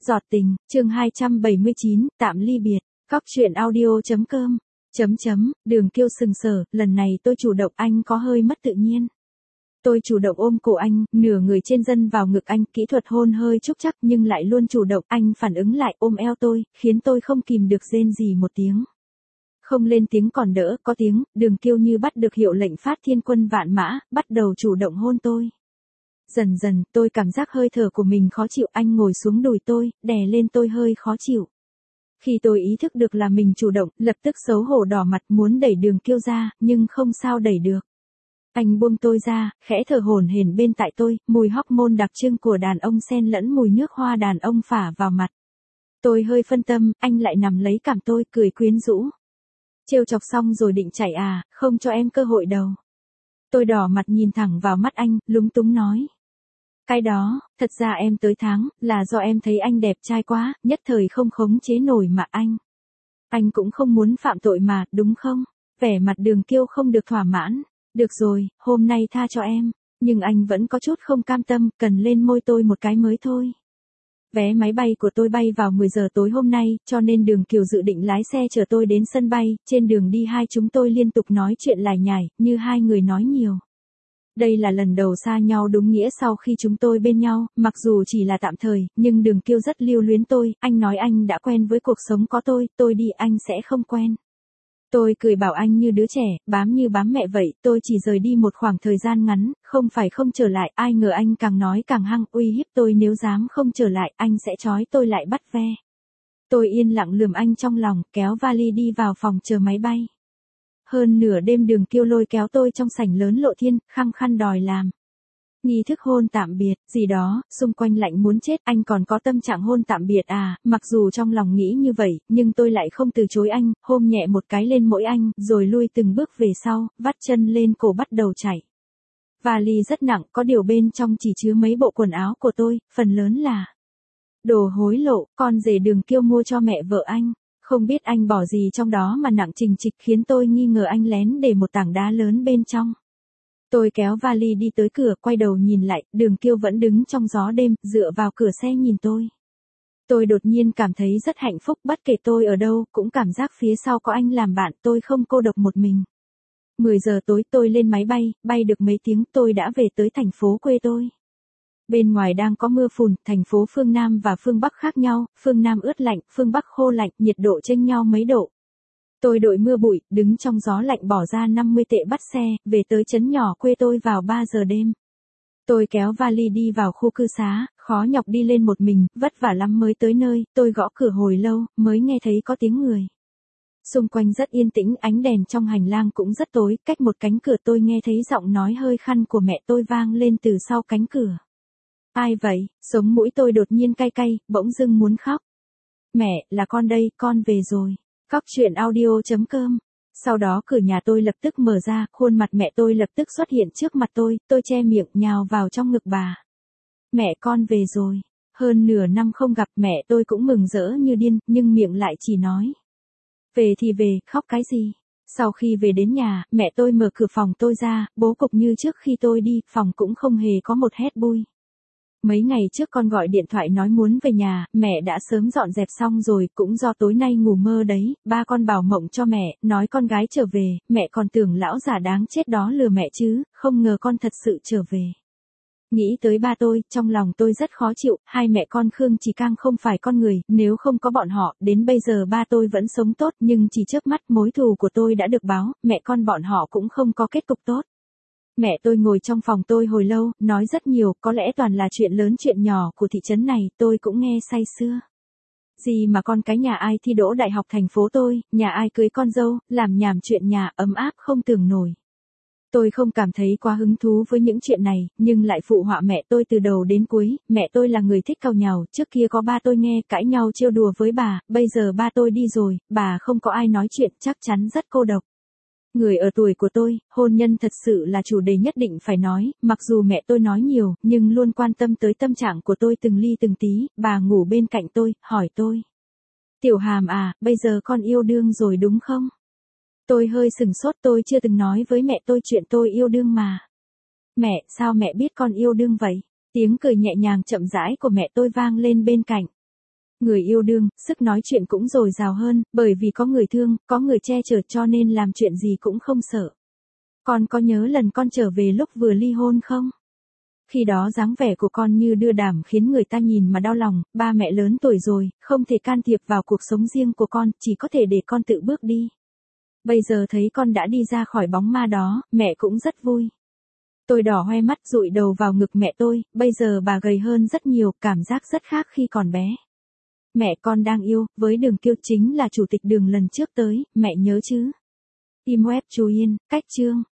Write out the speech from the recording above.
Giọt tình, chương 279, tạm ly biệt. Cóc truyện audio.com. Đường Kiêu sừng sờ, lần này tôi chủ động, anh có hơi mất tự nhiên. Tôi chủ động ôm cổ anh, nửa người trên dân vào ngực anh, kỹ thuật hôn hơi trúc chắc nhưng lại luôn chủ động, anh phản ứng lại ôm eo tôi, khiến tôi không kìm được rên rỉ một tiếng. Không lên tiếng còn đỡ, có tiếng, Đường Kiêu như bắt được hiệu lệnh phát thiên quân vạn mã, bắt đầu chủ động hôn tôi. Dần dần, tôi cảm giác hơi thở của mình khó chịu, anh ngồi xuống đùi tôi, đè lên tôi hơi khó chịu. Khi tôi ý thức được là mình chủ động, lập tức xấu hổ đỏ mặt muốn đẩy Đường Kiêu ra, nhưng không sao đẩy được. Anh buông tôi ra, khẽ thở hổn hển bên tại tôi, mùi hormone đặc trưng của đàn ông xen lẫn mùi nước hoa đàn ông phả vào mặt. Tôi hơi phân tâm, anh lại nằm lấy cảm tôi, cười quyến rũ. Trêu chọc xong rồi định chạy à, không cho em cơ hội đâu. Tôi đỏ mặt nhìn thẳng vào mắt anh, lúng túng nói. Cái đó, thật ra em tới tháng, là do em thấy anh đẹp trai quá, nhất thời không khống chế nổi mà anh. Anh cũng không muốn phạm tội mà, đúng không? Vẻ mặt Đường Kiêu không được thỏa mãn. Được rồi, hôm nay tha cho em. Nhưng anh vẫn có chút không cam tâm, cần lên môi tôi một cái mới thôi. Vé máy bay của tôi bay vào 10 giờ tối hôm nay, cho nên Đường Kiều dự định lái xe chở tôi đến sân bay, trên đường đi hai chúng tôi liên tục nói chuyện lải nhải, như hai người nói nhiều. Đây là lần đầu xa nhau đúng nghĩa sau khi chúng tôi bên nhau, mặc dù chỉ là tạm thời, nhưng Đường Kiêu rất lưu luyến tôi, anh nói anh đã quen với cuộc sống có tôi đi anh sẽ không quen. Tôi cười bảo anh như đứa trẻ, bám như bám mẹ vậy, tôi chỉ rời đi một khoảng thời gian ngắn, không phải không trở lại, ai ngờ anh càng nói càng hăng, uy hiếp tôi nếu dám không trở lại, anh sẽ trói tôi lại bắt ve. Tôi yên lặng lườm anh trong lòng, kéo vali đi vào phòng chờ máy bay. Hơn nửa đêm Đường Kiêu lôi kéo tôi trong sảnh lớn lộ thiên, khăng khăng đòi làm. Nghi thức hôn tạm biệt, gì đó, xung quanh lạnh muốn chết, anh còn có tâm trạng hôn tạm biệt à, mặc dù trong lòng nghĩ như vậy, nhưng tôi lại không từ chối anh, hôn nhẹ một cái lên mỗi anh, rồi lui từng bước về sau, vắt chân lên cổ bắt đầu chạy. Vali rất nặng, có điều bên trong chỉ chứa mấy bộ quần áo của tôi, phần lớn là đồ hối lộ, con rể Đường Kiêu mua cho mẹ vợ anh. Không biết anh bỏ gì trong đó mà nặng trình trịch khiến tôi nghi ngờ anh lén để một tảng đá lớn bên trong. Tôi kéo vali đi tới cửa, quay đầu nhìn lại, Đường Kiêu vẫn đứng trong gió đêm, dựa vào cửa xe nhìn tôi. Tôi đột nhiên cảm thấy rất hạnh phúc, bất kể tôi ở đâu, cũng cảm giác phía sau có anh làm bạn, tôi không cô độc một mình. 10 giờ tối tôi lên máy bay, bay được mấy tiếng tôi đã về tới thành phố quê tôi. Bên ngoài đang có mưa phùn, thành phố phương Nam và phương Bắc khác nhau, phương Nam ướt lạnh, phương Bắc khô lạnh, nhiệt độ chênh nhau mấy độ. Tôi đội mưa bụi, đứng trong gió lạnh bỏ ra 50 tệ bắt xe, về tới trấn nhỏ quê tôi vào 3 giờ đêm. Tôi kéo vali đi vào khu cư xá, khó nhọc đi lên một mình, vất vả lắm mới tới nơi, tôi gõ cửa hồi lâu, mới nghe thấy có tiếng người. Xung quanh rất yên tĩnh, ánh đèn trong hành lang cũng rất tối, cách một cánh cửa tôi nghe thấy giọng nói hơi khăn của mẹ tôi vang lên từ sau cánh cửa. Ai vậy? Sống mũi tôi đột nhiên cay cay, bỗng dưng muốn khóc. Mẹ, là con đây, con về rồi. Cóc truyện audio.com. Sau đó cửa nhà tôi lập tức mở ra, khuôn mặt mẹ tôi lập tức xuất hiện trước mặt tôi che miệng nhào vào trong ngực bà. Mẹ con về rồi. Hơn nửa năm không gặp mẹ tôi cũng mừng rỡ như điên, nhưng miệng lại chỉ nói. Về thì về, khóc cái gì? Sau khi về đến nhà, mẹ tôi mở cửa phòng tôi ra, bố cục như trước khi tôi đi, phòng cũng không hề có một hét bui. Mấy ngày trước con gọi điện thoại nói muốn về nhà, mẹ đã sớm dọn dẹp xong rồi, cũng do tối nay ngủ mơ đấy, ba con bảo mộng cho mẹ, nói con gái trở về, mẹ còn tưởng lão già đáng chết đó lừa mẹ chứ, không ngờ con thật sự trở về. Nghĩ tới ba tôi, trong lòng tôi rất khó chịu, hai mẹ con Khương Chỉ Cang không phải con người, nếu không có bọn họ, đến bây giờ ba tôi vẫn sống tốt, nhưng chỉ chớp mắt mối thù của tôi đã được báo, mẹ con bọn họ cũng không có kết cục tốt. Mẹ tôi ngồi trong phòng tôi hồi lâu, nói rất nhiều, có lẽ toàn là chuyện lớn chuyện nhỏ của thị trấn này, tôi cũng nghe say sưa. Gì mà con cái nhà ai thi đỗ đại học thành phố tôi, nhà ai cưới con dâu, làm nhảm chuyện nhà, ấm áp không tưởng nổi. Tôi không cảm thấy quá hứng thú với những chuyện này, nhưng lại phụ họa mẹ tôi từ đầu đến cuối, mẹ tôi là người thích càu nhàu, trước kia có ba tôi nghe cãi nhau trêu đùa với bà, bây giờ ba tôi đi rồi, bà không có ai nói chuyện, chắc chắn rất cô độc. Người ở tuổi của tôi, hôn nhân thật sự là chủ đề nhất định phải nói, mặc dù mẹ tôi nói nhiều, nhưng luôn quan tâm tới tâm trạng của tôi từng ly từng tí, bà ngủ bên cạnh tôi, hỏi tôi. Tiểu Hàm à, bây giờ con yêu đương rồi đúng không? Tôi hơi sừng sốt, tôi chưa từng nói với mẹ tôi chuyện tôi yêu đương mà. Mẹ, sao mẹ biết con yêu đương vậy? Tiếng cười nhẹ nhàng chậm rãi của mẹ tôi vang lên bên cạnh. Người yêu đương, sức nói chuyện cũng dồi dào hơn, bởi vì có người thương, có người che chở cho nên làm chuyện gì cũng không sợ. Con có nhớ lần con trở về lúc vừa ly hôn không? Khi đó dáng vẻ của con như đưa đàm khiến người ta nhìn mà đau lòng, ba mẹ lớn tuổi rồi, không thể can thiệp vào cuộc sống riêng của con, chỉ có thể để con tự bước đi. Bây giờ thấy con đã đi ra khỏi bóng ma đó, mẹ cũng rất vui. Tôi đỏ hoe mắt dụi đầu vào ngực mẹ tôi, bây giờ bà gầy hơn rất nhiều, cảm giác rất khác khi còn bé. Mẹ con đang yêu, với Đường Kiêu chính là chủ tịch Đường lần trước tới, mẹ nhớ chứ? Tim web chú Yên, cách chương.